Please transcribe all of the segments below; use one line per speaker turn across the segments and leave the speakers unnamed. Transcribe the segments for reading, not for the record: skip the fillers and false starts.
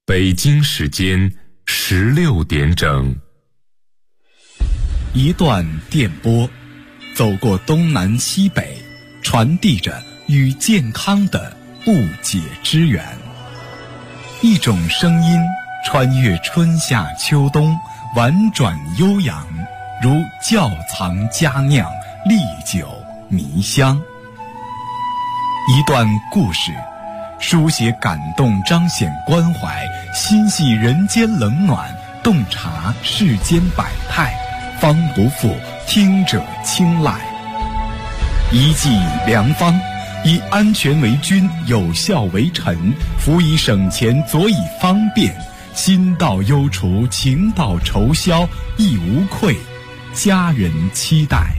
北京时间16点整。
一段电波，走过东南西北，传递着与健康的不解之缘。一种声音穿越春夏秋冬，婉转悠扬，如窖藏佳酿，历久弥香。一段故事，书写感动，彰显关怀，心系人间冷暖，洞察世间百态，方不负听者青睐。一剂良方，以安全为君，有效为臣，辅以省钱，佐以方便，心到忧除，情到愁消，亦无愧，家人期待。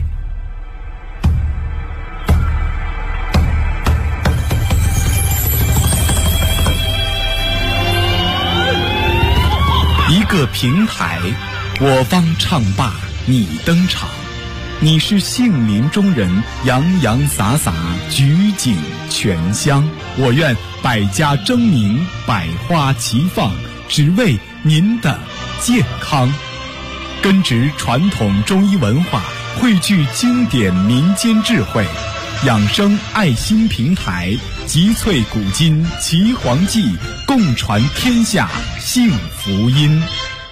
一个平台，我方唱罢你登场，你是杏林中人，洋洋洒洒，举景全香。我愿百家争鸣，百花齐放，只为您的健康。根植传统中医文化，汇聚经典民间智慧，养生爱心平台，集萃古今岐黄记，共传天下幸福音。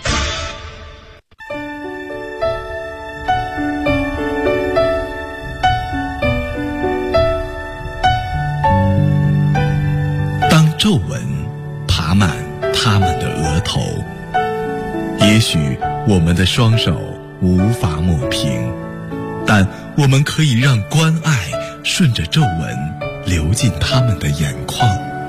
当皱纹爬满他们的额头，也许我们的双手无法抹平，但我们可以让关爱顺着皱纹流进他们的眼眶。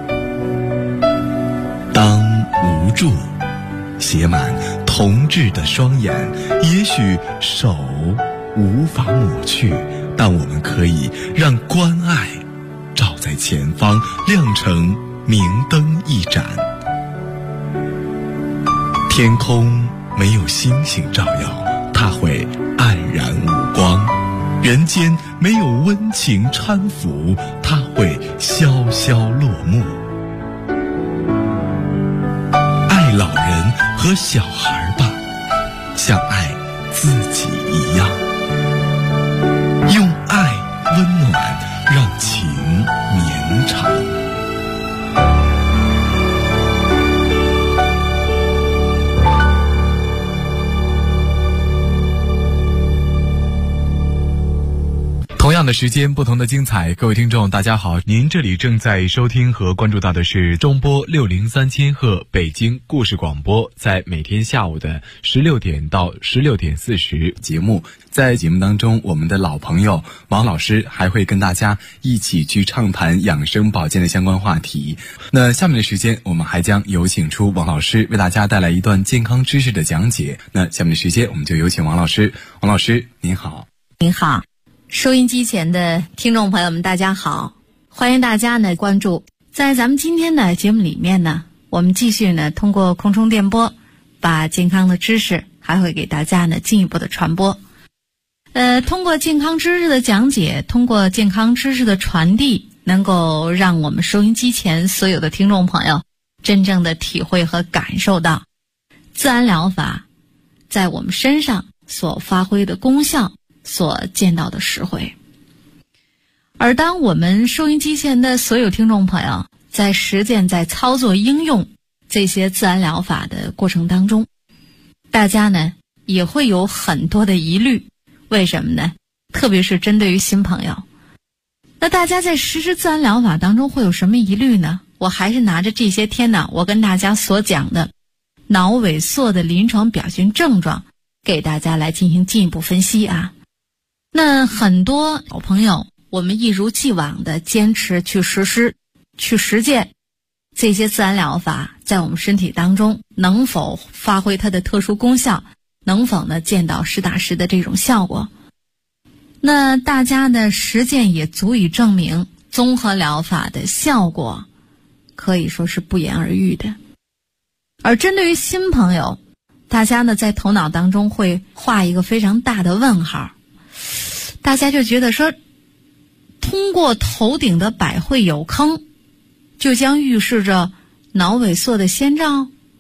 当无助写满同志的双眼，也许手无法抹去，但我们可以让关爱照在前方，亮成明灯一盏。天空没有星星照耀，它会黯然无光；人间没有温情搀扶，它会萧萧落幕。爱老人和小孩吧，像爱自己一样，用爱温暖，让情绵长。同样的时间，不同的精彩。各位听众大家好，您这里正在收听和关注到的是中波603千赫北京故事广播，在每天下午的16点到16点40节目。在节目当中，我们的老朋友王老师还会跟大家一起去畅谈养生保健的相关话题。那下面的时间，我们还将有请出王老师为大家带来一段健康知识的讲解。那下面的时间，我们就有请王老师。王老师您好。
您好，收音机前的听众朋友们大家好，欢迎大家呢关注。在咱们今天的节目里面呢，我们继续呢通过空中电波把健康的知识还会给大家呢进一步的传播。通过健康知识的讲解，通过健康知识的传递，能够让我们收音机前所有的听众朋友真正的体会和感受到自然疗法在我们身上所发挥的功效，所见到的实惠。而当我们收音机前的所有听众朋友在实践、在操作、应用这些自然疗法的过程当中，大家呢也会有很多的疑虑。为什么呢？特别是针对于新朋友，那大家在实施自然疗法当中会有什么疑虑呢？我还是拿着这些天呢我跟大家所讲的脑萎缩的临床表现症状给大家来进行进一步分析啊。那很多小朋友，我们一如既往的坚持去实施、去实践这些自然疗法，在我们身体当中能否发挥它的特殊功效，能否呢见到实打实的这种效果。那大家的实践也足以证明，综合疗法的效果可以说是不言而喻的。而针对于新朋友，大家呢在头脑当中会画一个非常大的问号，大家就觉得说，通过头顶的百会有坑就将预示着脑萎缩的先兆，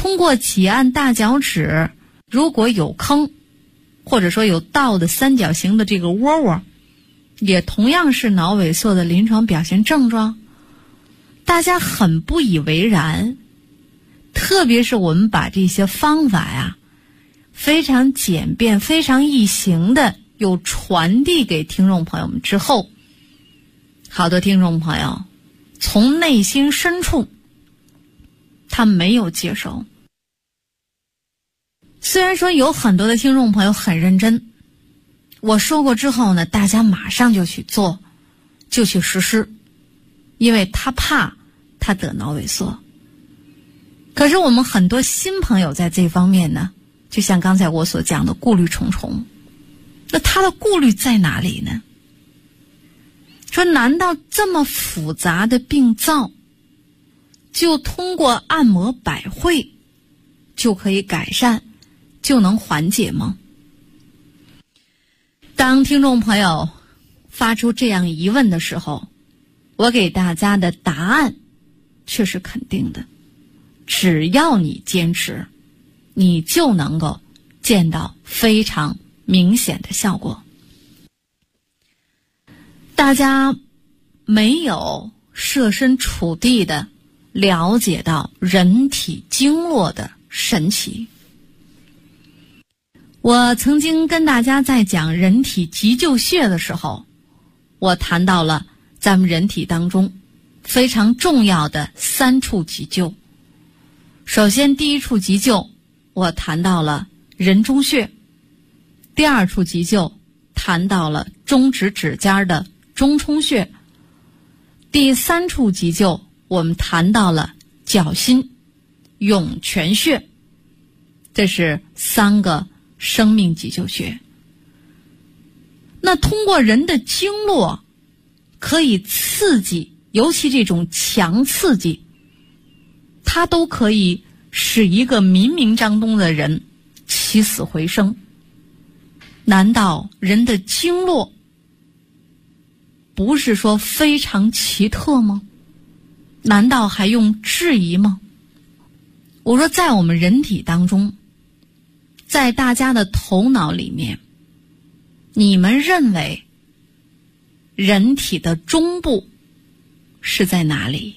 通过挤按大脚趾，如果有坑，或者说有倒的三角形的这个窝窝，也同样是脑萎缩的临床表现症状。大家很不以为然，特别是我们把这些方法呀，非常简便、非常易行的又传递给听众朋友们之后，好多听众朋友从内心深处他没有接受。虽然说有很多的听众朋友很认真，我说过之后呢，大家马上就去做，就去实施，因为他怕他得脑萎缩。可是我们很多新朋友在这方面呢，就像刚才我所讲的，顾虑重重。那他的顾虑在哪里呢？说难道这么复杂的病灶就通过按摩百会就可以改善，就能缓解吗？当听众朋友发出这样疑问的时候，我给大家的答案却是肯定的。只要你坚持，你就能够见到非常明显的效果。大家没有设身处地的了解到人体经络的神奇。我曾经跟大家在讲人体急救穴的时候，我谈到了咱们人体当中非常重要的3处急救。首先第一处急救我谈到了人中穴，第二处急救谈到了中指指尖的中冲穴，第3处急救我们谈到了脚心涌泉穴。这是3个生命急救穴。那通过人的经络可以刺激，尤其这种强刺激，它都可以使一个冥冥当中的人起死回生。难道人的经络不是说非常奇特吗？难道还用质疑吗？我说在我们人体当中，在大家的头脑里面，你们认为人体的中部是在哪里？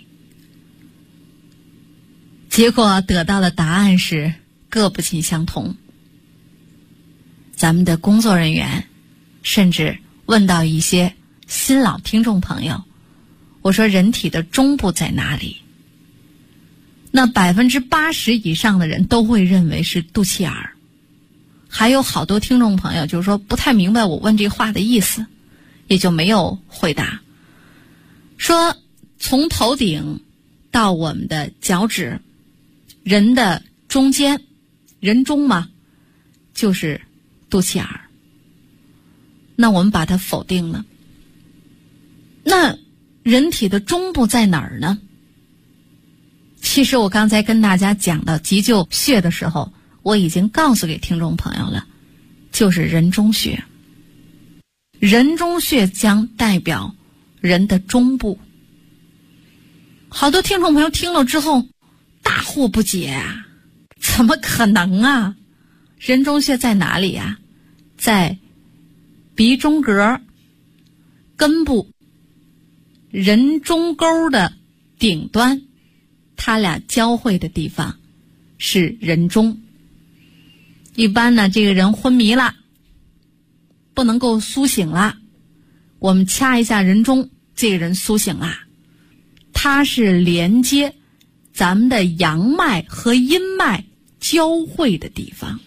结果得到的答案是各不尽相同。咱们的工作人员甚至问到一些新老听众朋友，我说人体的中部在哪里？那80%以上的人都会认为是肚脐眼儿。还有好多听众朋友就是说不太明白我问这话的意思，也就没有回答。说从头顶到我们的脚趾，人的中间，人中嘛，就是肚脐眼儿。那我们把它否定了。那人体的中部在哪儿呢？其实我刚才跟大家讲到急救穴的时候，我已经告诉给听众朋友了，就是人中穴。人中穴将代表人的中部。好多听众朋友听了之后大惑不解啊，怎么可能啊？人中穴在哪里啊？在鼻中隔根部人中沟的顶端，它俩交汇的地方是人中。一般呢，这个人昏迷了，不能够苏醒了，我们掐一下人中，这个人苏醒了。它是连接咱们的阳脉和阴脉交汇的地方。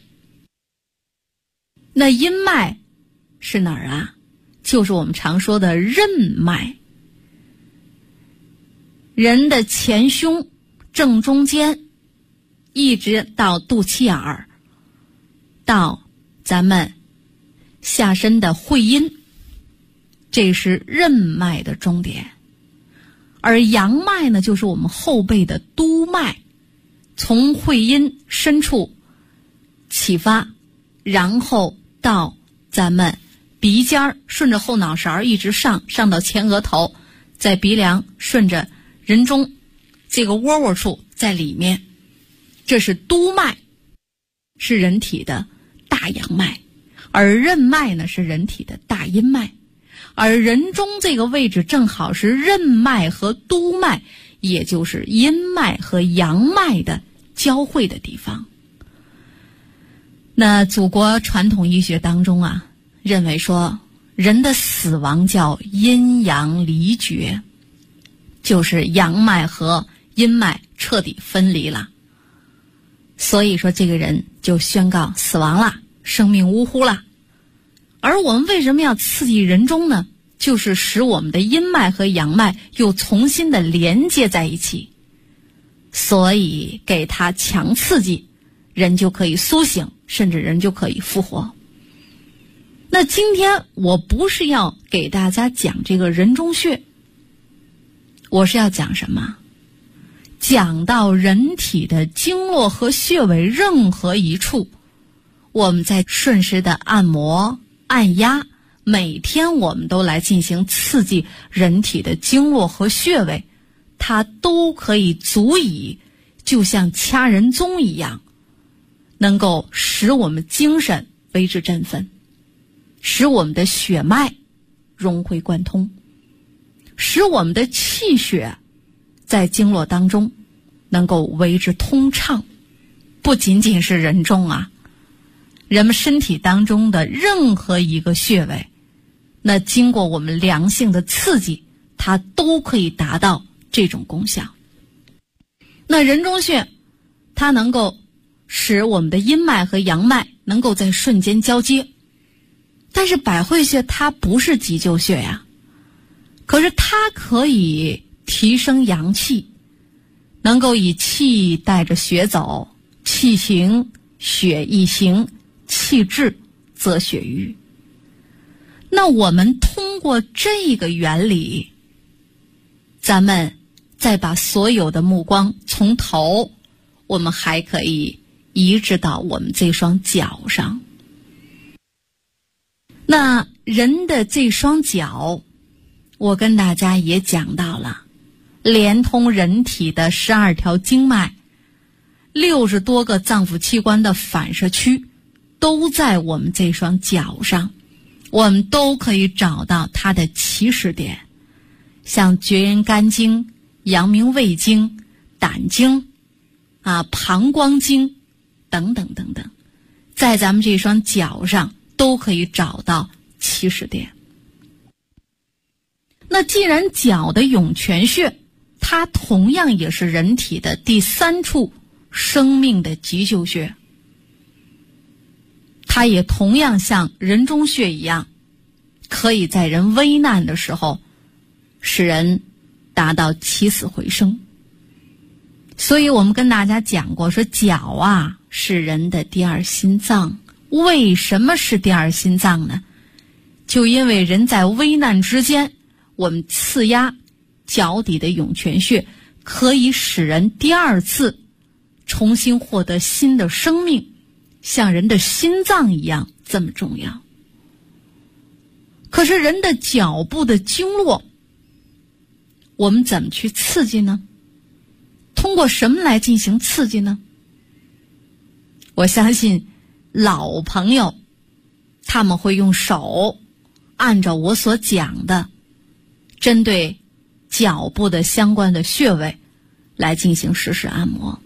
那阴脉是哪儿啊？就是我们常说的任脉。人的前胸正中间一直到肚脐眼儿，到咱们下身的会阴，这是任脉的终点。而阳脉呢，就是我们后背的督脉，从会阴深处启发，然后到咱们鼻尖，顺着后脑勺一直上到前额头，在鼻梁顺着人中这个窝窝处在里面， 这是督脉，是人体的大阳脉，而任脉呢是人体的大阴脉，而人中这个位置正好是任脉和督脉，也就是阴脉和阳脉的交汇的地方。那祖国传统医学当中啊，认为说人的死亡叫阴阳离绝，就是阳脉和阴脉彻底分离了，所以说这个人就宣告死亡了，生命呜呼了。而我们为什么要刺激人中呢？就是使我们的阴脉和阳脉又重新的连接在一起，所以给他强刺激，人就可以苏醒，甚至人就可以复活。那今天我不是要给大家讲这个人中穴，我是要讲什么？讲到人体的经络和穴位任何一处，我们在顺时的按摩按压，每天我们都来进行刺激人体的经络和穴位，它都可以足以就像掐人中一样，能够使我们精神为之振奋，使我们的血脉融会贯通，使我们的气血在经络当中能够为之通畅。不仅仅是人中啊，人们身体当中的任何一个穴位，那经过我们良性的刺激，它都可以达到这种功效。那人中穴它能够使我们的阴脉和阳脉能够在瞬间交接，但是百会穴它不是急救穴呀，可是它可以提升阳气，能够以气带着血走，气行血亦行，气滞则血瘀。那我们通过这个原理，咱们再把所有的目光从头，我们还可以移植到我们这双脚上。那人的这双脚，我跟大家也讲到了，连通人体的12条经脉，60多个脏腑器官的反射区都在我们这双脚上，我们都可以找到它的起始点，像厥阴肝经、阳明胃经、胆经膀胱经等等等等，在咱们这双脚上都可以找到起始点。那既然脚的涌泉穴，它同样也是人体的第3处生命的急救穴，它也同样像人中穴一样，可以在人危难的时候使人达到起死回生。所以我们跟大家讲过，说脚啊是人的第2心脏。为什么是第2心脏呢？就因为人在危难之间，我们刺压脚底的涌泉穴，可以使人第2次重新获得新的生命，像人的心脏一样这么重要。可是人的脚部的经络，我们怎么去刺激呢？通过什么来进行刺激呢？我相信老朋友他们会用手按照我所讲的，针对脚部的相关的穴位来进行实时按摩。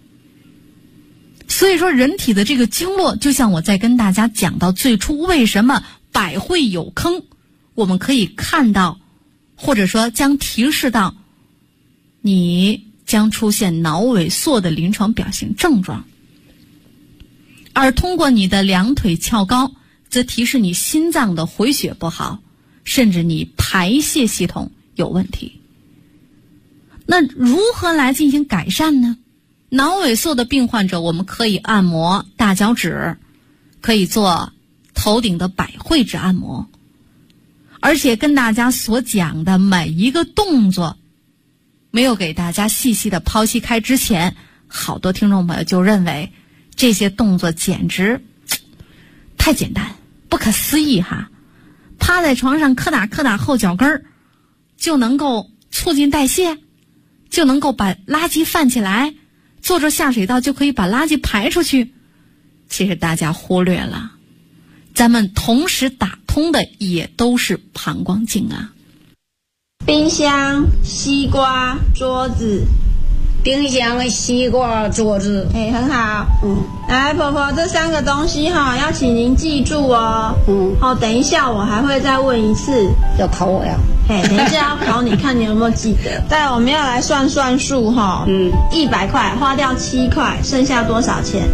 所以说人体的这个经络，就像我在跟大家讲到最初，为什么百会有坑，我们可以看到，或者说将提示到你将出现脑萎缩的临床表现症状，而通过你的2腿翘高，则提示你心脏的回血不好，甚至你排泄系统有问题。那如何来进行改善呢？脑萎缩的病患者，我们可以按摩大脚趾，可以做头顶的百会指按摩，而且跟大家所讲的每一个动作没有给大家细细的剖析开之前，好多听众朋友就认为这些动作简直太简单，不可思议哈！趴在床上磕打后脚跟儿，就能够促进代谢，就能够把垃圾泛起来， 做着下水道就可以把垃圾排出去。其实大家忽略了，咱们同时打通的也都是膀胱经啊。
冰箱、西瓜、桌子。
冰箱、西瓜、桌子。
很好。来，婆婆，这3个东西要请您记住哦。等一下我还会再问一次。
要考我呀？
等一下要考你，看你有没有记得。再来，我们要来算数100块花掉7块，剩下多少钱？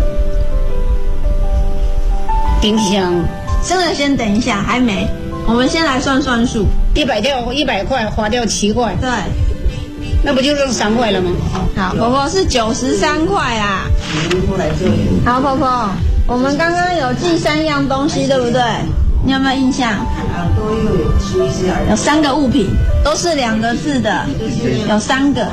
冰箱。
真的先等一下，还没。我们先来算数。
100块花掉7块。
对。
那不就剩3块了吗？
好，婆婆是93块啊。好，婆婆，我们刚刚有记3样东西，对不对？你有没有印象？有3个物品，都是2个字的，有3个。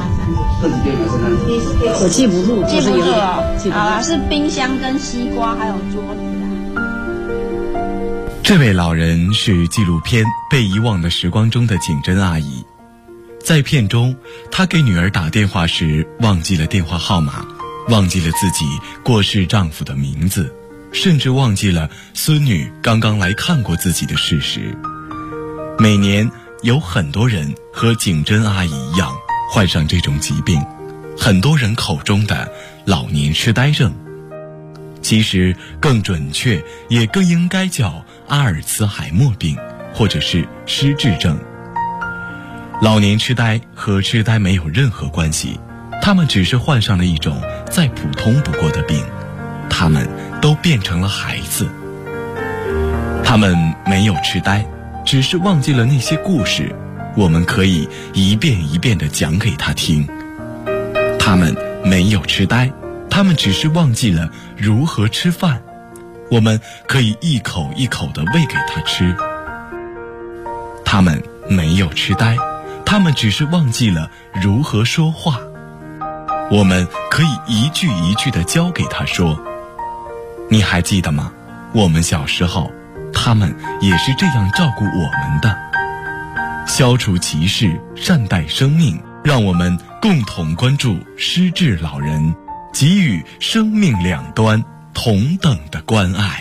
我记不住，
记不住哦。好啦，是冰箱跟西瓜还有桌子啊。
这位老人是纪录片《被遗忘的时光》中的景珍阿姨。在片中，她给女儿打电话时忘记了电话号码，忘记了自己过世丈夫的名字，甚至忘记了孙女刚刚来看过自己的事实。每年有很多人和景珍阿姨一样患上这种疾病，很多人口中的老年痴呆症，其实更准确也更应该叫阿尔茨海默病，或者是失智症。老年痴呆和痴呆没有任何关系，他们只是患上了一种再普通不过的病，他们都变成了孩子。他们没有痴呆，只是忘记了那些故事，我们可以一遍一遍地讲给他听。他们没有痴呆，他们只是忘记了如何吃饭，我们可以一口一口地喂给他吃。他们没有痴呆，他们只是忘记了如何说话，我们可以一句一句地教给他说。你还记得吗？我们小时候，他们也是这样照顾我们的。消除歧视，善待生命，让我们共同关注失智老人，给予生命两端同等的关爱。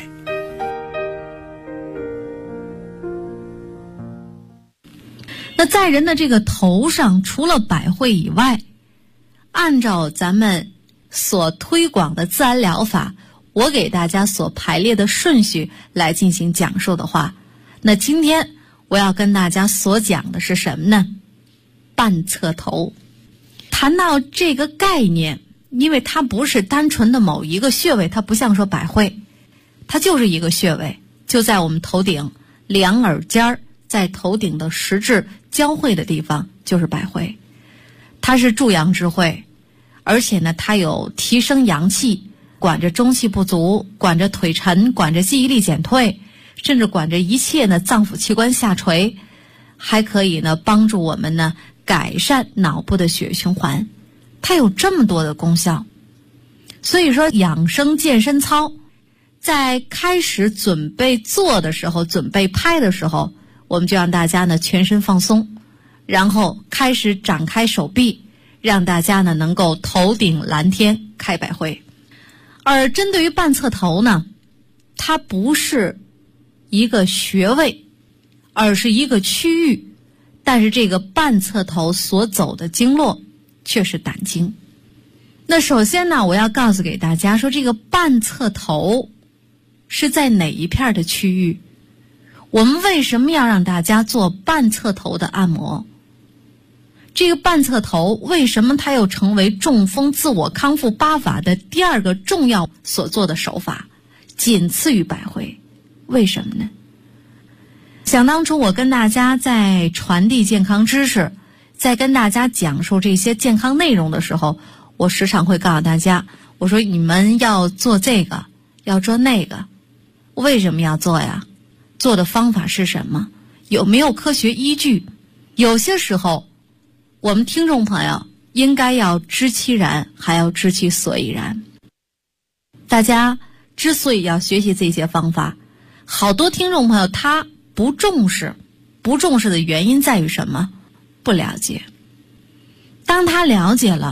那在人的这个头上，除了百会以外，按照咱们所推广的自然疗法，我给大家所排列的顺序来进行讲述的话，那今天我要跟大家所讲的是什么呢？半侧头。谈到这个概念，因为它不是单纯的某一个穴位，它不像说百会，它就是一个穴位，就在我们头顶两耳尖儿，在头顶的十字交汇的地方就是百会。它是助阳之会，而且呢，它有提升阳气，管着中气不足，管着腿沉，管着记忆力减退，甚至管着一切呢脏腑器官下垂，还可以呢帮助我们呢改善脑部的血液循环，它有这么多的功效。所以说养生健身操在开始准备做的时候，准备拍的时候，我们就让大家呢全身放松，然后开始展开手臂，让大家呢能够头顶蓝天开百会。而针对于半侧头呢，它不是一个穴位，而是一个区域，但是这个半侧头所走的经络却是胆经。那首先呢，我要告诉给大家说，这个半侧头是在哪一片的区域？我们为什么要让大家做半侧头的按摩？这个半侧头为什么它又成为中风自我康复8法的第2个重要所做的手法，仅次于百会？为什么呢？想当初我跟大家在传递健康知识，在跟大家讲述这些健康内容的时候，我时常会告诉大家，我说你们要做这个，要做那个，为什么要做呀？做的方法是什么？有没有科学依据？有些时候我们听众朋友应该要知其然，还要知其所以然。大家之所以要学习这些方法，好多听众朋友他不重视的原因在于什么？不了解。当他了解了，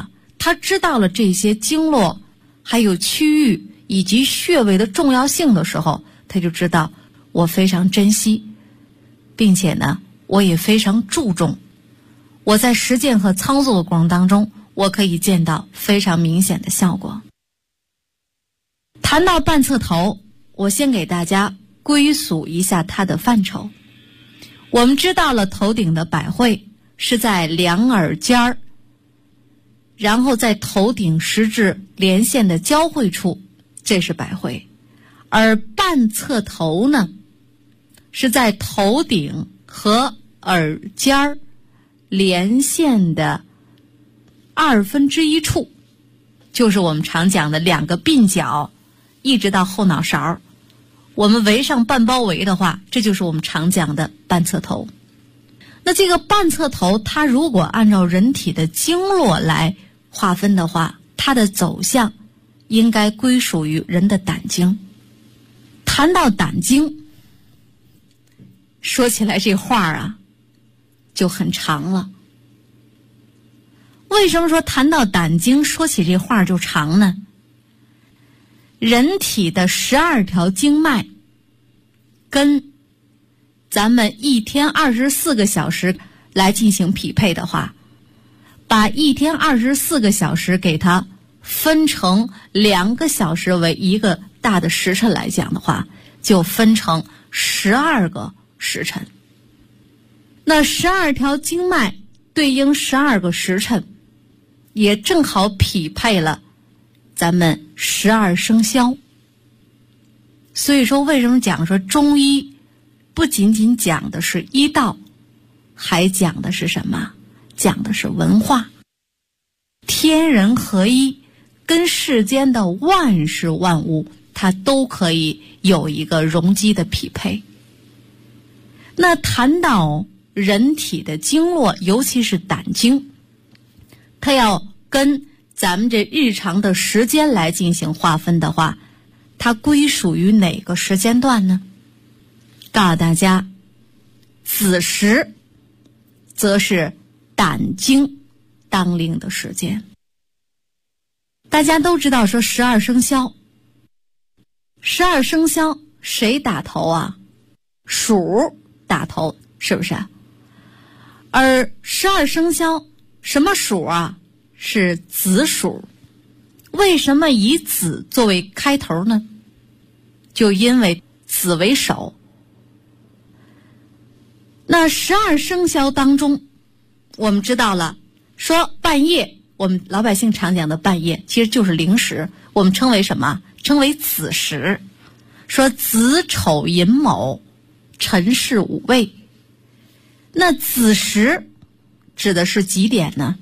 他知道了这些经络还有区域以及穴位的重要性的时候，他就知道我非常珍惜，并且呢我也非常注重，我在实践和操作的过程当中，我可以见到非常明显的效果。谈到半侧头，我先给大家归属一下它的范畴。我们知道了头顶的百会是在两耳尖儿，然后在头顶十字连线的交汇处，这是百会。而半侧头呢，是在头顶和耳尖儿连线的1/2处，就是我们常讲的两个鬓角一直到后脑勺，我们围上半包围的话，这就是我们常讲的半侧头。那这个半侧头，它如果按照人体的经络来划分的话，它的走向应该归属于人的胆经。谈到胆经，说起来这话啊就很长了。为什么说谈到胆经说起这话就长呢？人体的12条经脉跟咱们一天24个小时来进行匹配的话，把一天24个小时给它分成2个小时为一个大的时辰来讲的话，就分成12个时辰。那12条经脉对应12个时辰，也正好匹配了咱们12生肖。所以说为什么讲说中医不仅仅讲的是医道，还讲的是什么？讲的是文化。天人合一，跟世间的万事万物它都可以有一个容积的匹配。那谈到人体的经络，尤其是胆经，它要跟咱们这日常的时间来进行划分的话，它归属于哪个时间段呢？告诉大家，子时则是胆经当令的时间。大家都知道说12生肖，12生肖谁打头啊？鼠打头，是不是？而12生肖什么鼠啊？是子鼠。为什么以子作为开头呢？就因为子为首。那12生肖当中，我们知道了，说半夜，我们老百姓常讲的半夜其实就是零时，我们称为什么？称为子时。说子丑寅卯辰巳午未，那子时指的是几点呢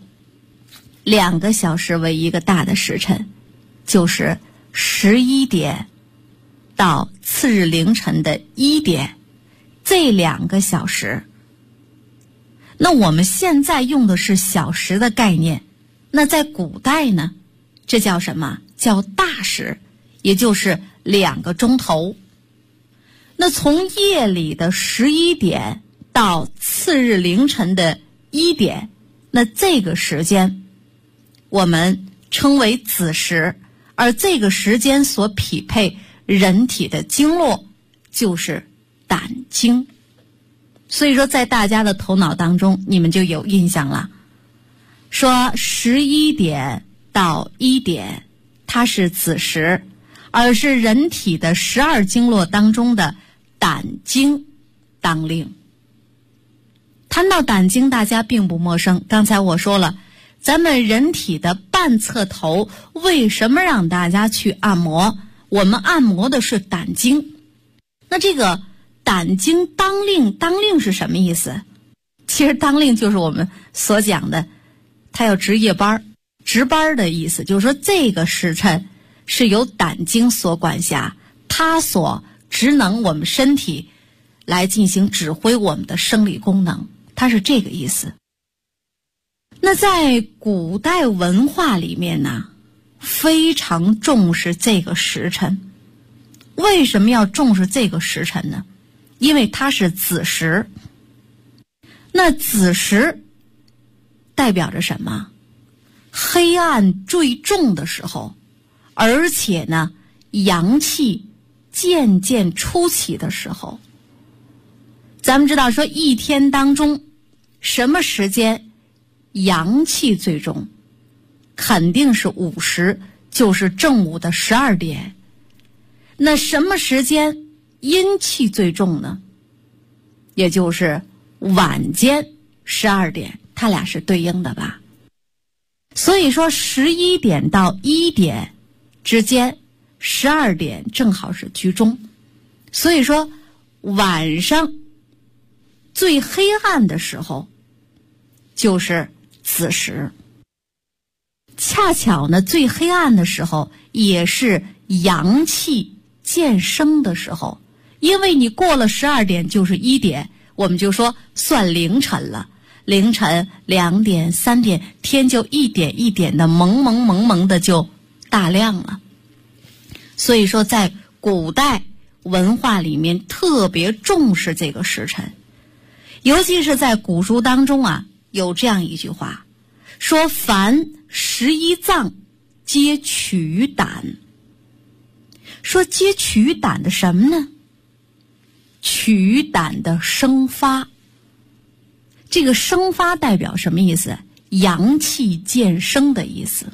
？2个小时为一个大的时辰，就是11点到次日凌晨的1点，这2个小时。那我们现在用的是小时的概念，那在古代呢，这叫什么？叫大时，也就是2个钟头。那从夜里的11点到次日凌晨的1点，那这个时间我们称为子时，而这个时间所匹配人体的经络就是胆经。所以说在大家的头脑当中，你们就有印象了，说11点到1点它是子时，而是人体的12经络当中的胆经当令。谈到胆经，大家并不陌生。刚才我说了，咱们人体的半侧头为什么让大家去按摩？我们按摩的是胆经。那这个胆经当令，当令是什么意思？其实当令就是我们所讲的，它要值夜班，值班的意思，就是说这个时辰是由胆经所管辖，它所职能我们身体来进行指挥我们的生理功能，它是这个意思。那在古代文化里面呢，非常重视这个时辰。为什么要重视这个时辰呢？因为它是子时。那子时代表着什么？ 黑暗最重的时候，而且呢阳气渐渐初起的时候。咱们知道说一天当中什么时间阳气最重，肯定是午时，就是正午的12点。那什么时间阴气最重呢？也就是晚间12点，它俩是对应的吧。所以说11点到1点之间，12点正好是居中。所以说晚上最黑暗的时候就是子时。恰巧呢，最黑暗的时候也是阳气渐生的时候，因为你过了12点就是1点，我们就说算凌晨了。凌晨2点3点，天就一点一点的蒙蒙的就大亮了。所以说在古代文化里面特别重视这个时辰，尤其是在古书当中啊，有这样一句话，说凡11脏皆取于胆。说皆取于胆的什么呢？取于胆的生发。这个生发代表什么意思？阳气渐生的意思。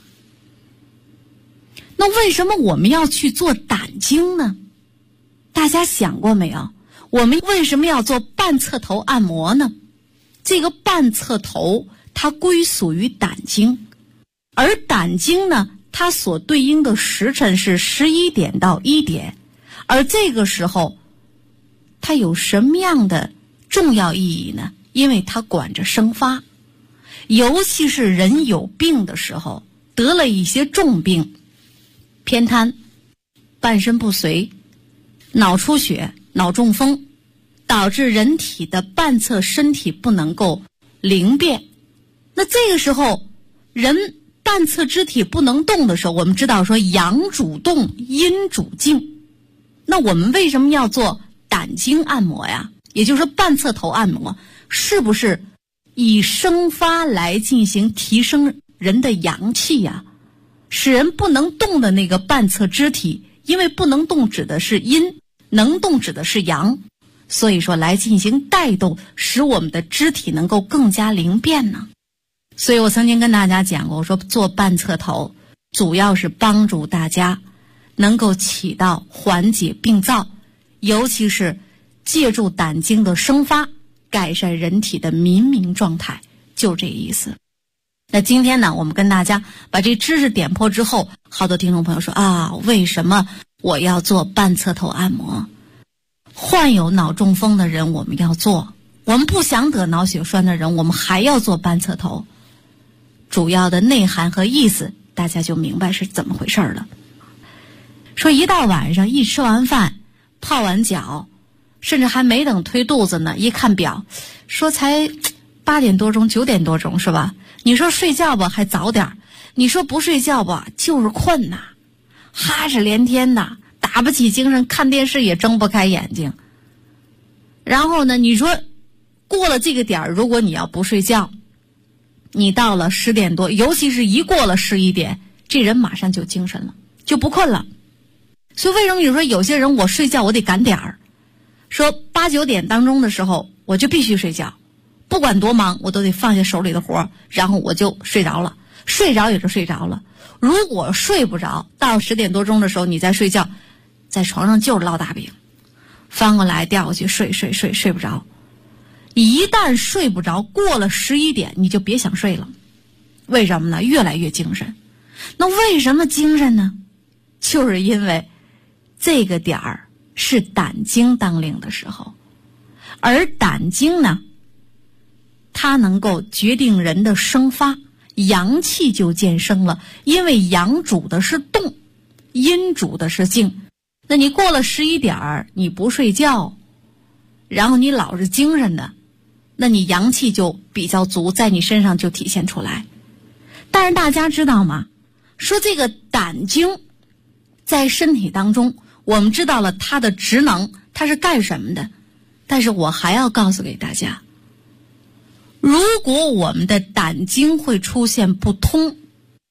那为什么我们要去做胆经呢？大家想过没有？我们为什么要做半侧头按摩呢？这个半侧头它归属于胆经，而胆经呢，它所对应的时辰是11点到1点，而这个时候它有什么样的重要意义呢？因为它管着生发，尤其是人有病的时候，得了一些重病，偏瘫、半身不遂、脑出血、脑中风，导致人体的半侧身体不能够灵便。那这个时候人半侧肢体不能动的时候，我们知道说阳主动，阴主静。那我们为什么要做胆经按摩呀？也就是说半侧头按摩，是不是以生发来进行提升人的阳气呀？使人不能动的那个半侧肢体，因为不能动指的是阴，能动指的是阳，所以说来进行带动，使我们的肢体能够更加灵便呢。所以我曾经跟大家讲过，我说做半侧头主要是帮助大家能够起到缓解病灶，尤其是借助胆经的生发，改善人体的民明状态，就这意思。那今天呢，我们跟大家把这知识点破之后，好多听众朋友说啊，为什么我要做半侧头按摩？患有脑中风的人我们要做，我们不想得脑血栓的人我们还要做半侧头。主要的内涵和意思大家就明白是怎么回事了。说一到晚上一吃完饭泡完脚，甚至还没等推肚子呢，一看表说才8点多钟9点多钟是吧？你说睡觉吧还早点，你说不睡觉吧就是困呐，哈哧连天呐，打不起精神，看电视也睁不开眼睛。然后呢，你说过了这个点儿，如果你要不睡觉，你到了10点多，尤其是一过了11点，这人马上就精神了，就不困了。所以为什么你说有些人我睡觉我得赶点儿，说8、9点当中的时候我就必须睡觉，不管多忙我都得放下手里的活，然后我就睡着了，睡着也就睡着了。如果睡不着，到10点多钟的时候你再睡觉，在床上就是烙大饼，翻过来掉过去，睡不着。一旦睡不着，过了11点你就别想睡了。为什么呢？越来越精神。那为什么精神呢？就是因为这个点儿是胆经当令的时候，而胆经呢，它能够决定人的生发，阳气就渐生了。因为阳主的是动，阴主的是静。那你过了11点你不睡觉，然后你老是精神的，那你阳气就比较足，在你身上就体现出来。但是大家知道吗？说这个胆经在身体当中，我们知道了它的职能，它是干什么的。但是我还要告诉给大家，如果我们的胆经会出现不通，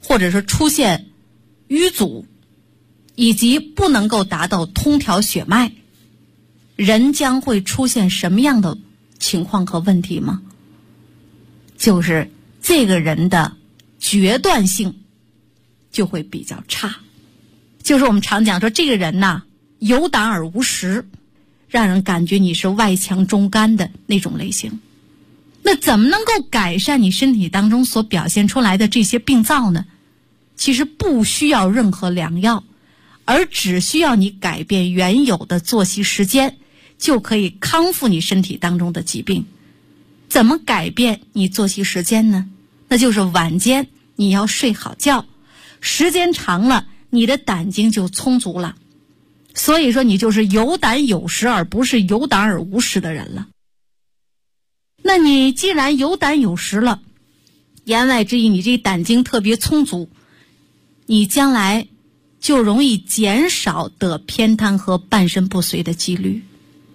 或者说出现淤阻，以及不能够达到通调血脉，人将会出现什么样的情况和问题吗？就是这个人的决断性就会比较差，就是我们常讲说这个人呐，有胆而无识，让人感觉你是外强中干的那种类型。那怎么能够改善你身体当中所表现出来的这些病灶呢？其实不需要任何良药，而只需要你改变原有的作息时间，就可以康复你身体当中的疾病。怎么改变你作息时间呢？那就是晚间你要睡好觉，时间长了你的胆经就充足了，所以说你就是有胆有识，而不是有胆而无识的人了。那你既然有胆有识了，言外之意你这胆经特别充足，你将来就容易减少得偏瘫和半身不遂的几率。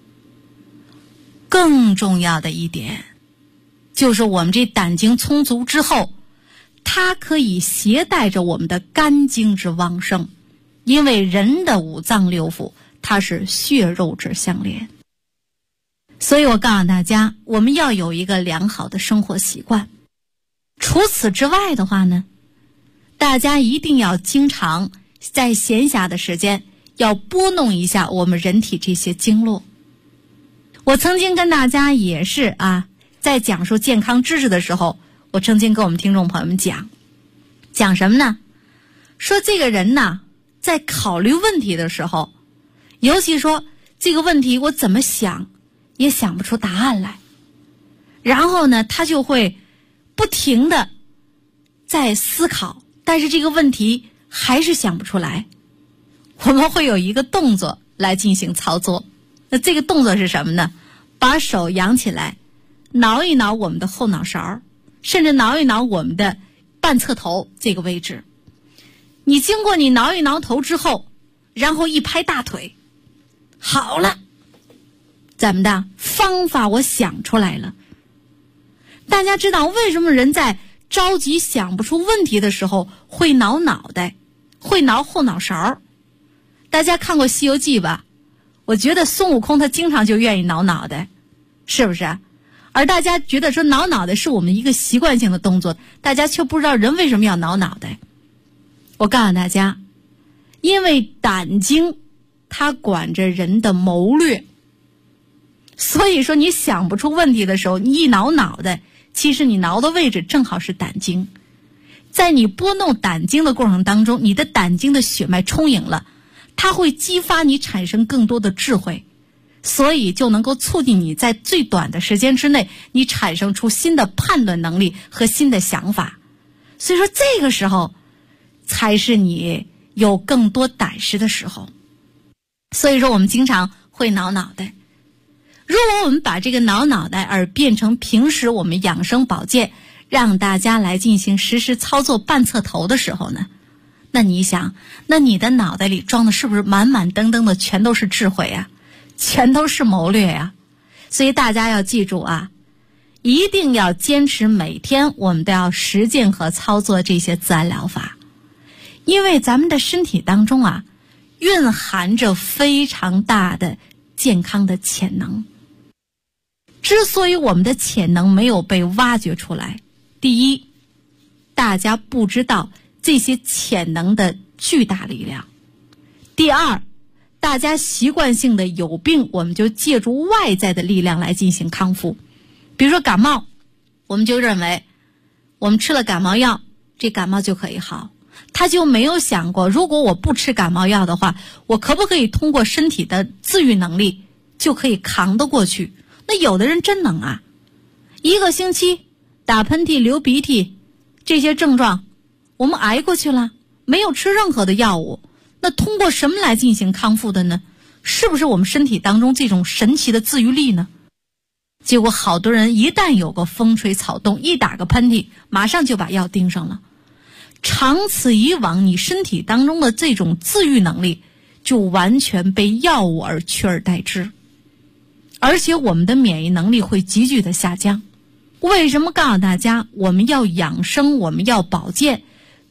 更重要的一点就是我们这胆经充足之后，它可以携带着我们的肝经之旺盛，因为人的五脏六腑它是血肉之相连。所以我告诉大家，我们要有一个良好的生活习惯。除此之外的话呢，大家一定要经常在闲暇的时间要拨弄一下我们人体这些经络。我曾经跟大家也是在讲述健康知识的时候，我曾经跟我们听众朋友们讲什么呢？说这个人呢，在考虑问题的时候，尤其说这个问题我怎么想也想不出答案来，然后呢他就会不停的在思考，但是这个问题还是想不出来。我们会有一个动作来进行操作，那这个动作是什么呢？把手扬起来，挠一挠我们的后脑勺，甚至挠一挠我们的半侧头这个位置。你经过你挠一挠头之后，然后一拍大腿，好了，怎么的？方法我想出来了。大家知道为什么人在着急想不出问题的时候会挠脑袋，会挠后脑勺？大家看过《西游记》吧？我觉得孙悟空他经常就愿意挠脑袋，是不是？而大家觉得说挠脑袋是我们一个习惯性的动作，大家却不知道人为什么要挠脑袋。我告诉大家，因为胆经它管着人的谋略，所以说你想不出问题的时候，你一挠脑袋，其实你挠的位置正好是胆经。在你拨弄胆经的过程当中，你的胆经的血脉充盈了，它会激发你产生更多的智慧，所以就能够促进你在最短的时间之内，你产生出新的判断能力和新的想法。所以说这个时候才是你有更多胆识的时候。所以说我们经常会挠脑袋。如果我们把这个挠脑袋而变成平时我们养生保健，让大家来进行实时操作半侧头的时候呢，那你想，那你的脑袋里装的是不是满满登登的全都是智慧啊，全都是谋略啊？所以大家要记住一定要坚持每天我们都要实践和操作这些自然疗法。因为咱们的身体当中蕴含着非常大的健康的潜能。之所以我们的潜能没有被挖掘出来，第一，大家不知道这些潜能的巨大力量；第二，大家习惯性的有病，我们就借助外在的力量来进行康复。比如说感冒，我们就认为我们吃了感冒药，这感冒就可以好。他就没有想过，如果我不吃感冒药的话，我可不可以通过身体的自愈能力就可以扛得过去？那有的人真能一个星期打喷嚏流鼻涕这些症状我们挨过去了，没有吃任何的药物。那通过什么来进行康复的呢？是不是我们身体当中这种神奇的自愈力呢？结果好多人一旦有个风吹草动，一打个喷嚏，马上就把药盯上了。长此以往，你身体当中的这种自愈能力就完全被药物而取而代之，而且我们的免疫能力会急剧的下降。为什么告诉大家我们要养生，我们要保健？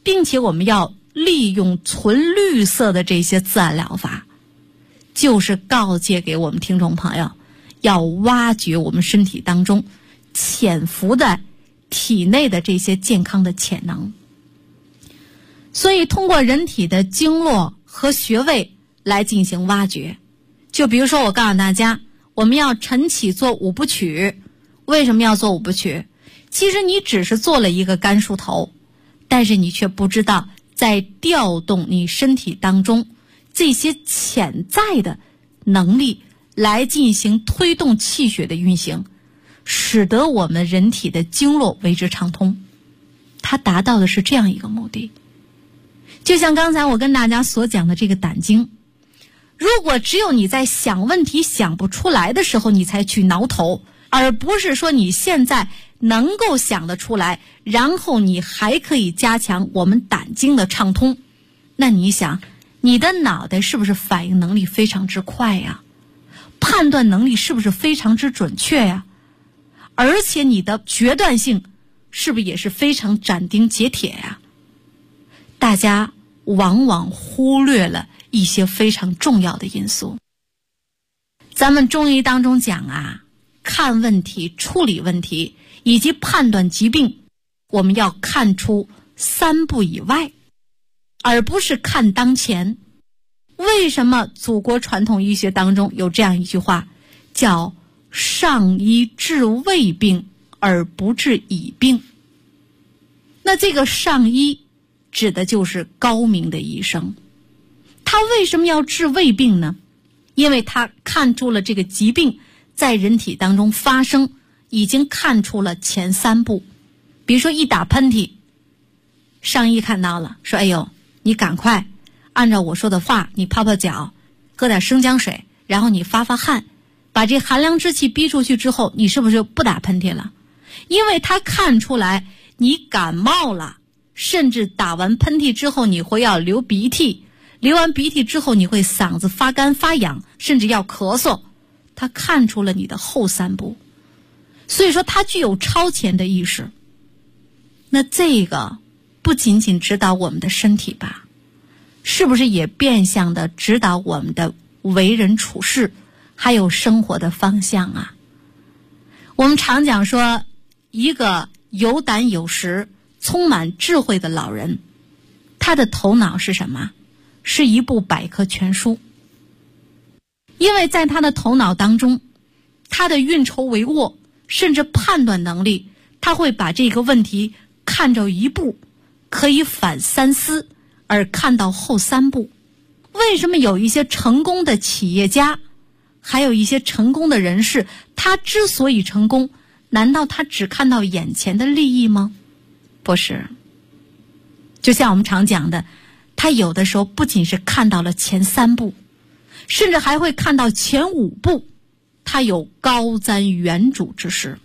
并且我们要利用纯绿色的这些自然疗法，就是告诫给我们听众朋友，要挖掘我们身体当中潜伏的体内的这些健康的潜能。所以通过人体的经络和穴位来进行挖掘。就比如说我告诉大家，我们要晨起做五部曲。为什么要做五部曲？其实你只是做了一个甘肃头，但是你却不知道在调动你身体当中这些潜在的能力来进行推动气血的运行，使得我们人体的经络为之畅通。它达到的是这样一个目的。就像刚才我跟大家所讲的这个胆经，如果只有你在想问题想不出来的时候你才去挠头，而不是说你现在能够想得出来，然后你还可以加强我们胆经的畅通，那你想你的脑袋是不是反应能力非常之快呀？判断能力是不是非常之准确呀？而且你的决断性是不是也是非常斩钉截铁呀？大家往往忽略了一些非常重要的因素。咱们中医当中讲啊，看问题、处理问题以及判断疾病，我们要看出三步以外，而不是看当前。为什么祖国传统医学当中有这样一句话，叫上医治未病而不治已病？那这个上医指的就是高明的医生。他为什么要治未病呢？因为他看出了这个疾病在人体当中发生，已经看出了前三步。比如说一打喷嚏，上医看到了，说哎呦，你赶快按照我说的话，你泡泡脚，喝点生姜水，然后你发发汗，把这寒凉之气逼出去之后，你是不是不打喷嚏了？因为他看出来你感冒了，甚至打完喷嚏之后你会要流鼻涕，流完鼻涕之后你会嗓子发干发痒，甚至要咳嗽。他看出了你的后三步，所以说他具有超前的意识。那这个不仅仅指导我们的身体吧，是不是也变相的指导我们的为人处事，还有生活的方向啊？我们常讲说，一个有胆有识、充满智慧的老人，他的头脑是什么？是一部百科全书。因为在他的头脑当中，他的运筹帷幄，甚至判断能力，他会把这个问题看着一步，可以反三思，而看到后三步。为什么有一些成功的企业家，还有一些成功的人士，他之所以成功，难道他只看到眼前的利益吗？不是。就像我们常讲的，他有的时候不仅是看到了前三步，甚至还会看到前五步，他有高瞻远瞩之识。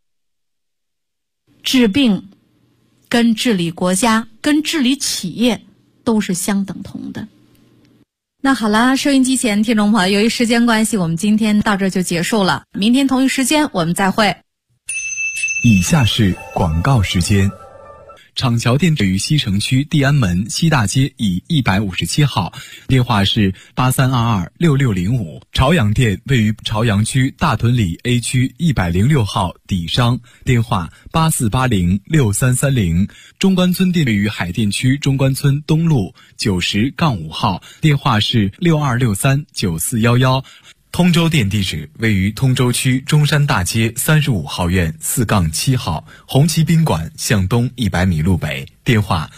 治病跟治理国家、跟治理企业都是相等同的。那好了，收音机前听众朋友，由于时间关系，我们今天到这就结束了。明天同一时间我们再会。
以下是广告时间。厂桥店位于西城区地安门西大街以157号，电话是83226605。朝阳店位于朝阳区大屯里 A 区106号底商，电话84806330。中关村店位于海淀区中关村东路90-5号，电话是62639411。通州店地址位于通州区中山大街35号院4-7号，红旗宾馆向东100米路北，电话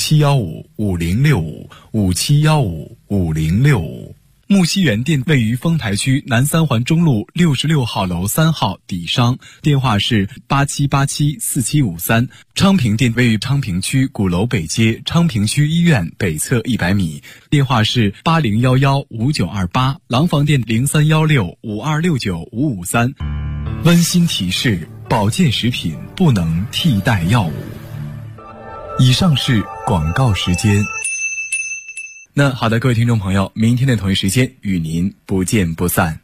57155065，57155065。木樨园店位于丰台区南三环中路66号楼3号底商，电话是87874753。昌平店位于昌平区鼓楼北街昌平区医院北侧100米，电话是80115928。廊坊店031652695553。温馨提示：保健食品不能替代药物。以上是广告时间。那好的，各位听众朋友，明天的同一时间与您不见不散。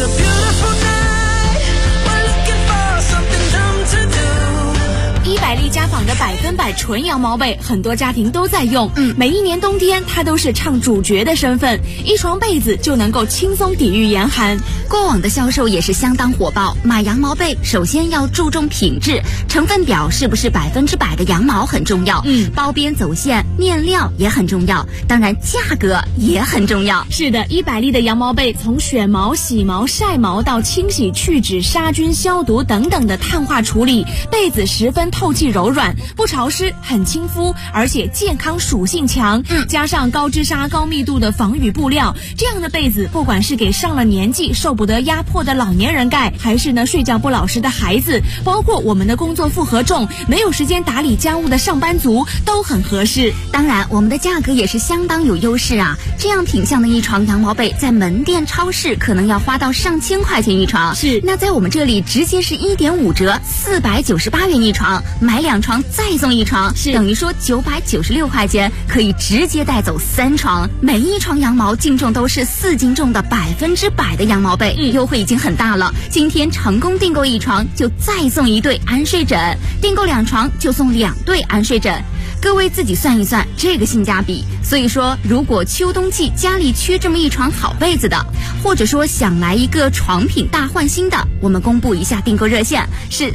100例
家纺的100%纯羊毛被，很多家庭都在用。每一年冬天，它都是唱主角的身份，一床被子就能够轻松抵御严寒。
过往的销售也是相当火爆。买羊毛被首先要注重品质，成分表是不是100%的羊毛很重要。包边走线、面料也很重要，当然价格也很重要。
是的，100粒的羊毛被，从选毛、洗毛、晒毛到清洗、去脂、杀菌、消毒等等的碳化处理，被子十分透气柔软，不潮湿，很亲肤，而且健康属性强。加上高织纱、高密度的防雨布料，这样的被子不管是给上了年纪受不得压迫的老年人盖，还是呢睡觉不老实的孩子，包括我们的工作负荷重、没有时间打理家务的上班族，都很合适。
当然，我们的价格也是相当有优势啊。这样品相的一床羊毛被，在门店、超市可能要花到上千块钱一床。
是，
那在我们这里直接是1.5折，498元一床，买2床再送1床，
是
等于说996块钱可以直接带走3床。每一床羊毛净重都是4斤重的100%的羊毛被，优惠已经很大了。今天成功订购1床就再送1对安睡枕，订购2床就送2对安睡枕。各位自己算一算这个性价比。所以说，如果秋冬季家里缺这么一床好被子的，或者说想来一个床品大换新的，我们公布一下订购热线是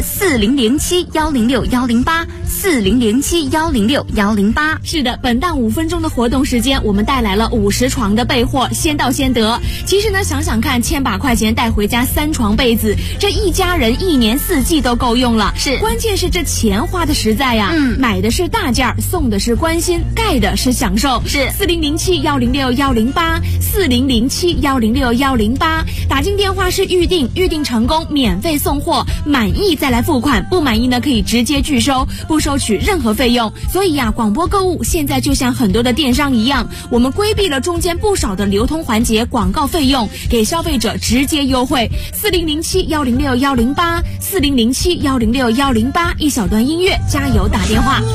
4007106108，4007106108。
是的，本档5分钟的活动时间，我们带来了50床的备货，先到先得。其实呢，想想看，1000把块钱带回家3床被子，这一家人1年4季都够用了。
是，
关键是这钱花的实在呀。买的是大件，送的是关心，盖的是享受。
是
4007106108，4007106108，打进电话是预定，预定成功免费送货，满意再来付款，不满意呢可以直接拒收，不收取任何费用。所以呀，广播购物现在就像很多的电商一样，我们规避了中间不少的流通环节、广告费用，给消费者直接优惠。4007106108，4007106108，一小段音乐，加油打电话。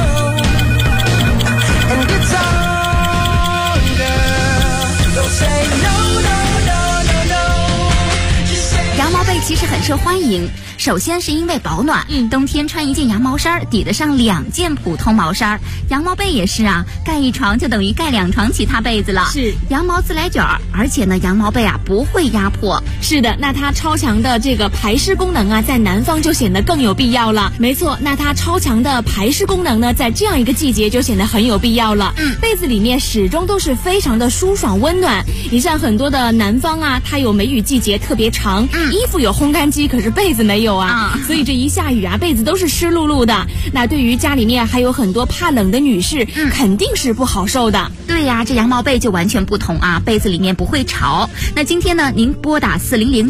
羊毛被其实很受欢迎，首先是因为保暖，冬天穿一件羊毛衫抵得上2件普通毛衫。羊毛被也是啊，盖1床就等于盖2床其他被子了。
是，
羊毛自来卷，而且呢，羊毛被啊不会压迫。
是的，那它超强的这个排湿功能啊，在南方就显得更有必要了。没错，那它超强的排湿功能呢，在这样一个季节就显得很有必要了。被子里面始终都是非常的舒爽温暖。你像很多的南方啊，它有梅雨季节特别长，衣服有烘干机，可是被子没有啊，所以这一下雨啊，被子都是湿漉漉的。那对于家里面还有很多怕冷的女士，肯定是不好受的。
对呀，这羊毛被就完全不同啊，被子里面不会潮。那今天呢，您拨打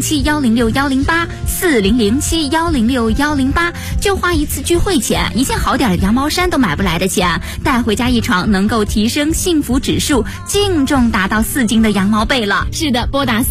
4007106108，4007106108，就花一次聚会钱，一件好点的羊毛衫都买不来的钱，带回家1床能够提升幸福指数，净重达到4斤的羊毛被了。
是的，拨打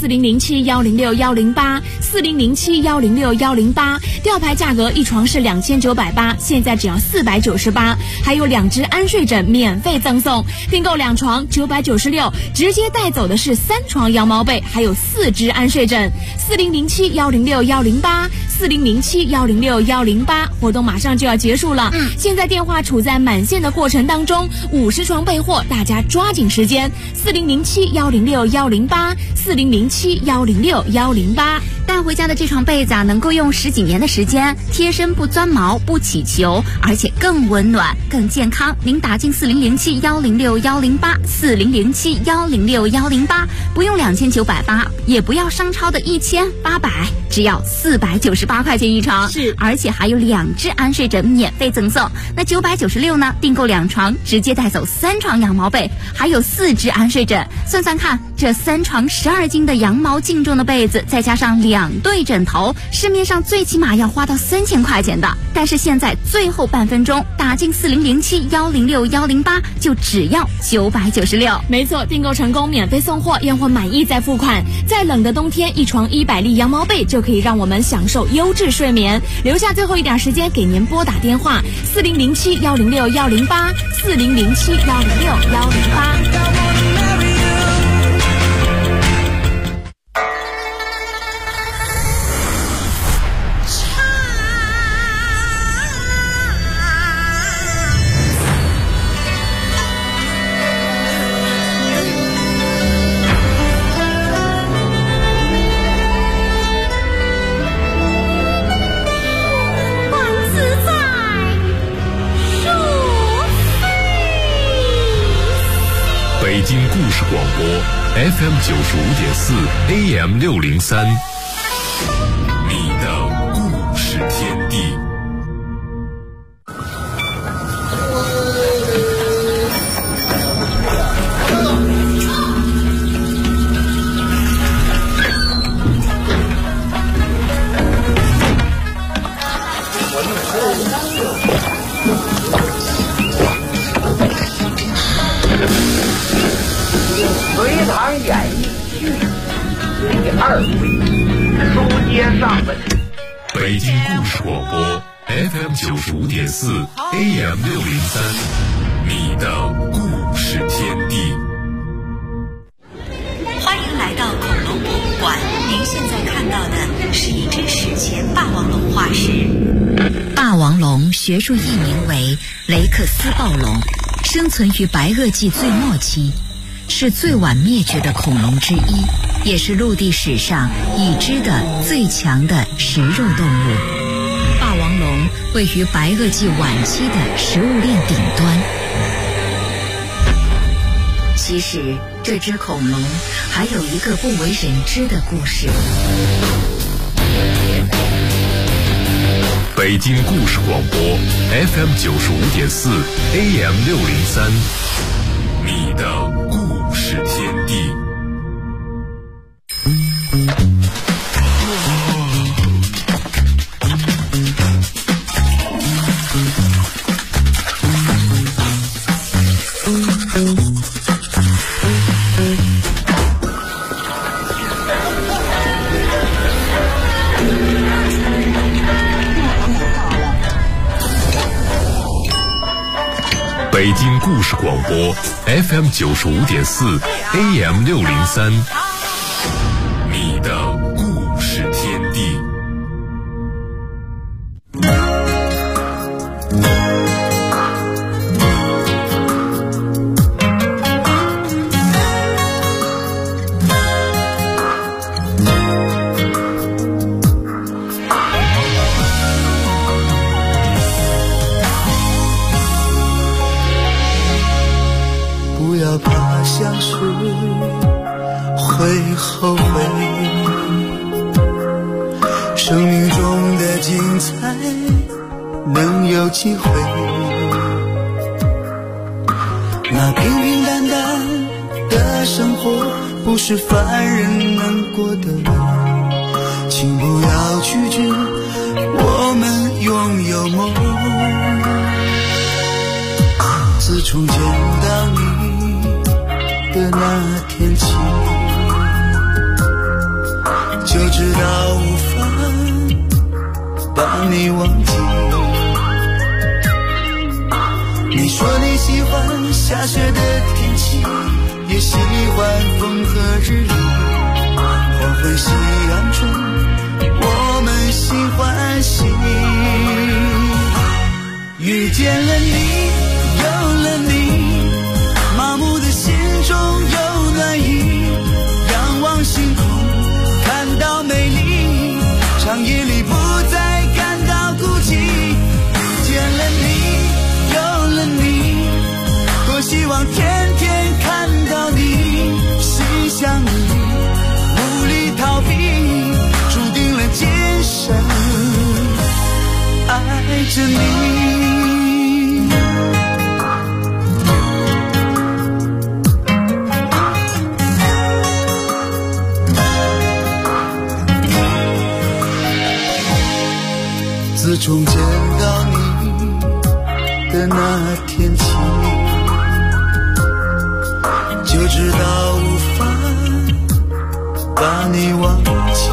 4007106108，4007106108，吊牌价格1床是2980，现在只要498，还有2只安睡枕免费赠送，订购2床996，直接带走的是3床羊毛被，还有4只安睡枕。4007106108，4007106108，活动马上就要结束了。现在电话处在满线的过程当中，50床备货，大家抓紧时间。4007106108，4007106108。
带回家的这床被子啊，能够用10几年的时间，贴身不钻毛不起球，而且更温暖更健康。您打进4007106108，4007106108，不用2980，也不要商超的1800，只要498块钱一床。
是，
而且还有2只安睡枕免费赠送。那996呢，订购2床直接带走3床羊毛被，还有4只安睡枕。算算看，这3床12斤的羊毛净重的被子，再加上2对枕头，市面上最起码要花到3000块钱的。但是现在最后半分钟打进4007106108，就只要996。
没错，订购成功免费送货，验货满意再付款。再冷的冬天，一床100粒羊毛被就可以让我们享受优质睡眠。留下最后一点时间给您拨打电话4007106108，4007106108。
京故事广播 FM 95.4 AM 603，你的故事天地。
隋唐演义第2回，书接上文。
北京故事广播 FM 95.4 AM 603，你的故事天地。
欢迎来到恐龙博物馆，您现在看到的是一只史前霸王龙化石。
霸王龙学术译名为雷克斯暴龙，生存于白垩纪最末期，是最晚灭绝的恐龙之一，也是陆地史上已知的最强的食肉动物。霸王龙位于白垩纪晚期的食物链顶端。其实这只恐龙还有一个不为人知的故事。
北京故事广播 FM 95.4 AM 603，你的故事天地。北京故事广播 FM 95.4 AM 603，你的故事天地。
像是会后悔，生命中的精彩能有机会，那平平淡淡的生活不是凡人能过的，请不要拒绝我们拥有梦。自从见到你的那天起，就知道无法把你忘记。你说你喜欢下雪的天气，也喜欢风和日丽，黄昏夕阳中我们心欢喜。遇见了你，有了你，麻木的心中有暖意，仰望星空看到美丽，长夜里不再感到孤寂。遇见了你，有了你，多希望天天看到你，心相依，无力逃避，注定了今生爱着你。自从见到你的那天起，就知道无法把你忘记。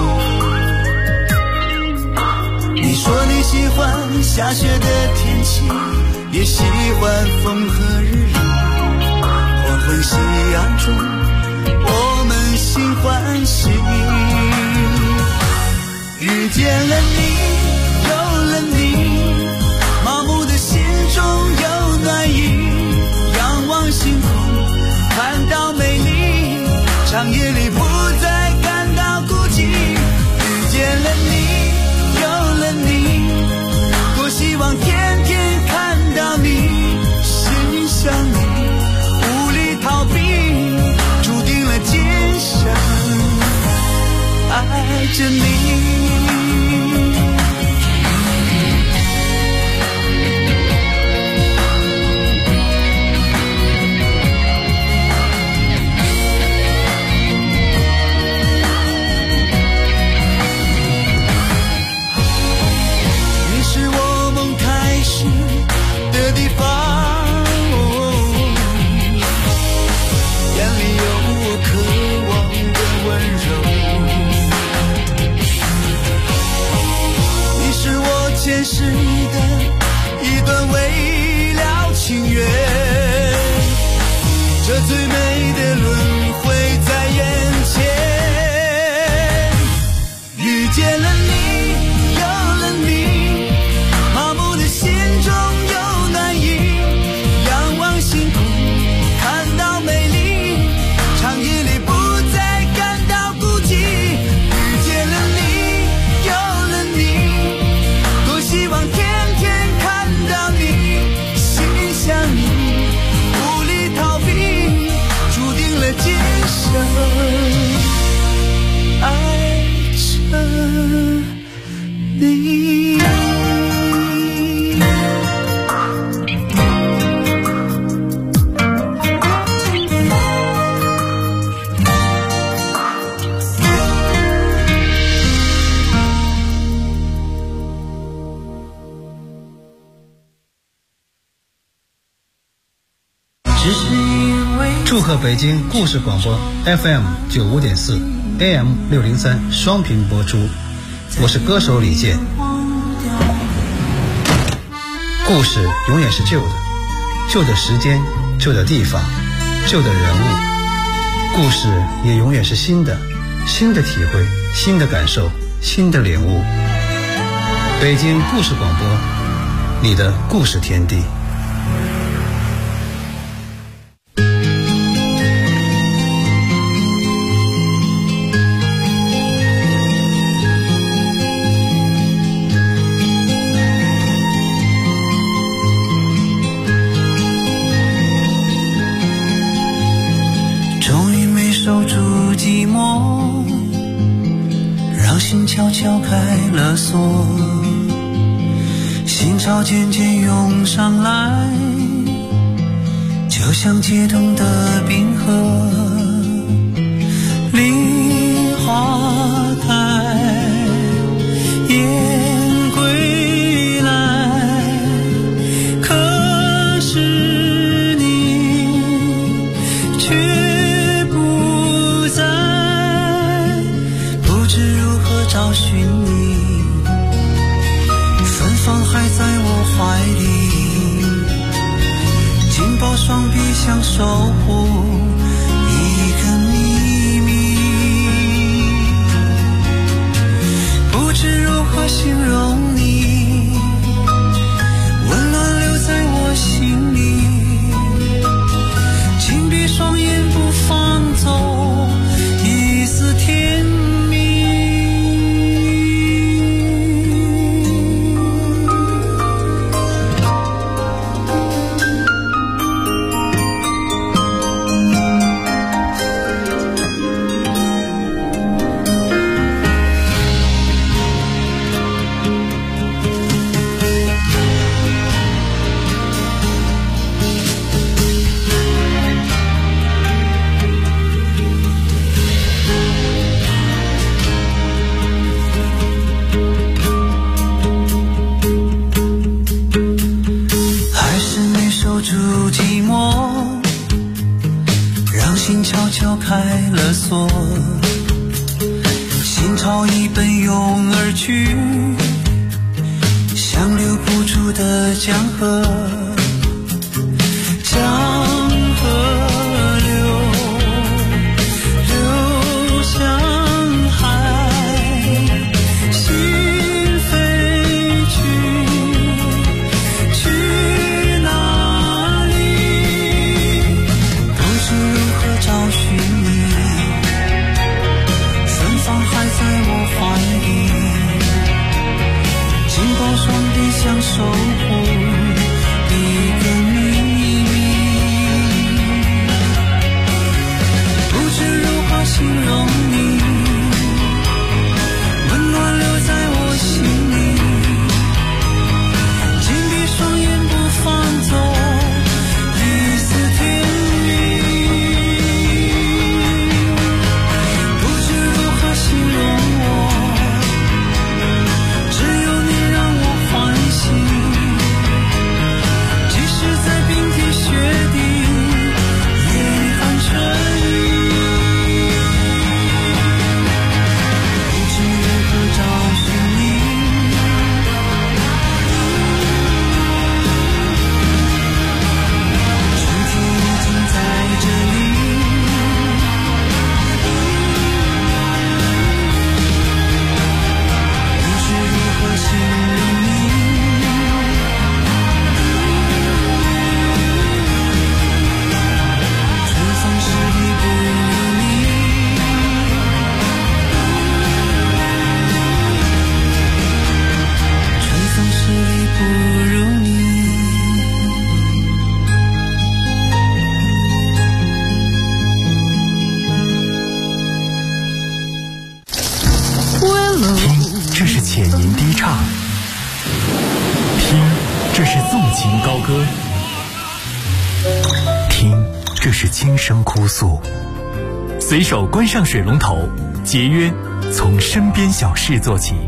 你说你喜欢下雪的天气，也喜欢风和日丽，黄昏夕阳中我们心欢喜。遇见了你，有了你，麻木的心中有暖意，仰望星空看到美丽，长夜里不再感到孤寂。遇见了你，有了你，多希望天天看到你，心相依，无力逃避， 着你。前世的一段未了情缘，这最美的轮回在眼前。遇见了你，有了你，麻木的心中有暖意，仰望星空，看到美丽，长夜里不再感到孤寂。遇见了你，有了你，希望天天看到你，心想你，无力逃避，注定了今生爱着你。
祝贺北京故事广播 FM 95.4 AM 603双频播出，我是歌手李健。故事永远是旧的，旧的时间，旧的地方，旧的人物。故事也永远是新的，新的体会，新的感受，新的领悟。北京故事广播，你的故事天地。
悄悄开了锁，心潮渐渐涌上来，就像解冻的冰河。梨花开，燕归来，可是你却不在，不知如何找寻你，芬芳还在我怀里，紧抱双臂想守护一个秘密，不知如何形容你，温暖留在我心里，紧闭双眼不放走一丝甜蜜。开了锁，心潮已奔涌而去，像留不住的江河，江河流向海，心飞去哪里？不知如何找寻你，芬芳还在我怀里，紧抱双臂想守护
歌，听，这是轻声哭诉。随手关上水龙头，节约从身边小事做起。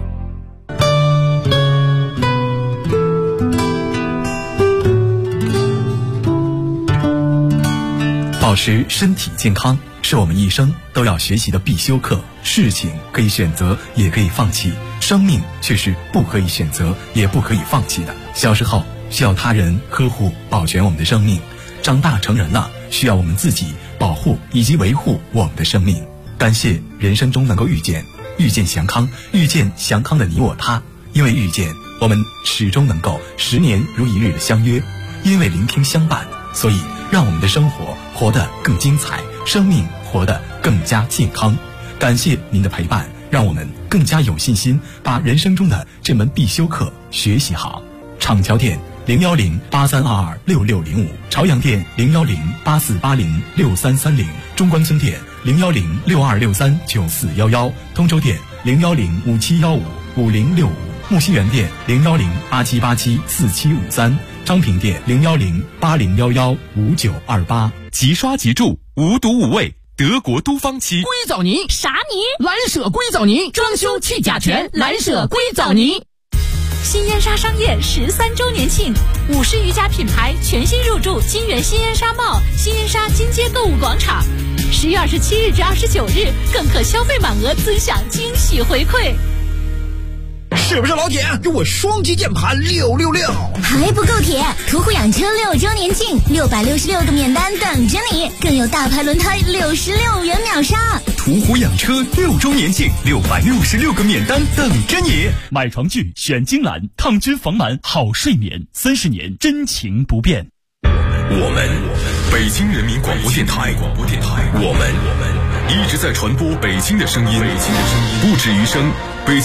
保持身体健康是我们一生都要学习的必修课。事情可以选择，也可以放弃，生命却是不可以选择，也不可以放弃的。小时候需要他人呵护保全我们的生命，长大成人了，需要我们自己保护以及维护我们的生命。感谢人生中能够遇见祥康，遇见祥康的你我他。因为遇见，我们始终能够10年如一日的相约；因为聆听相伴，所以让我们的生活活得更精彩，生命活得更加健康。感谢您的陪伴，让我们更加有信心把人生中的这门必修课学习好。厂桥店01083226605，朝阳店01084806330，中关村店01062639411，通州店01057155065，木樨园店01087874753，昌平店01080115928。
即刷即住，无毒无味，德国都芳漆。
硅藻泥
啥泥？
蓝舍硅藻泥，装修去甲醛，蓝舍硅藻泥。
新烟沙商业13周年庆，50余家品牌全新入驻金源新烟沙贸、新烟沙金街购物广场。10月27日至29日，更可消费满额尊享惊喜回馈。
是不是老铁？给我双击键盘666！
还不够铁！途虎养车6周年庆，666个免单等着你，更有大牌轮胎66元秒杀。
途虎养车6周年庆，666个免单等着你。买床具选金兰，抗菌防螨好睡眠，30年真情不变。
我们北京人民广播电台，我们一直在传播北京的声音，不止于声。